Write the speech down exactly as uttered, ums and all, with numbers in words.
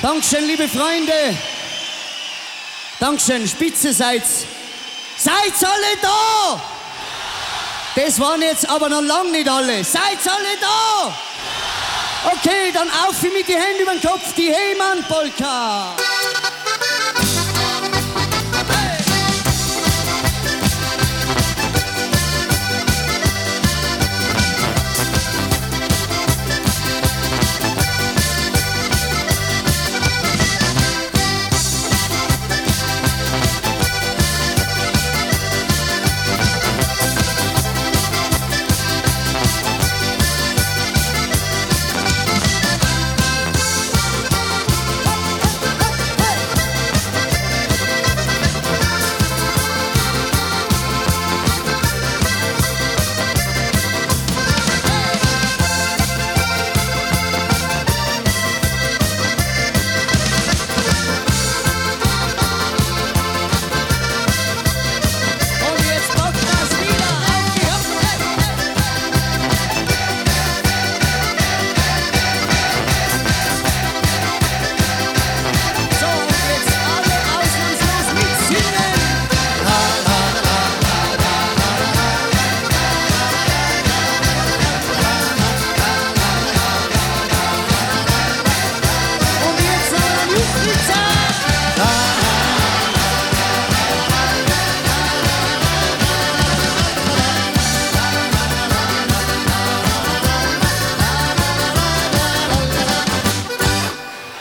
Dankeschön, liebe Freunde. Dankeschön, spitze seid's. Seid's alle da? Das waren jetzt aber noch lang nicht alle. Seid's alle da? Okay, dann auf mit die Hände über den Kopf, die Heymann-Polka.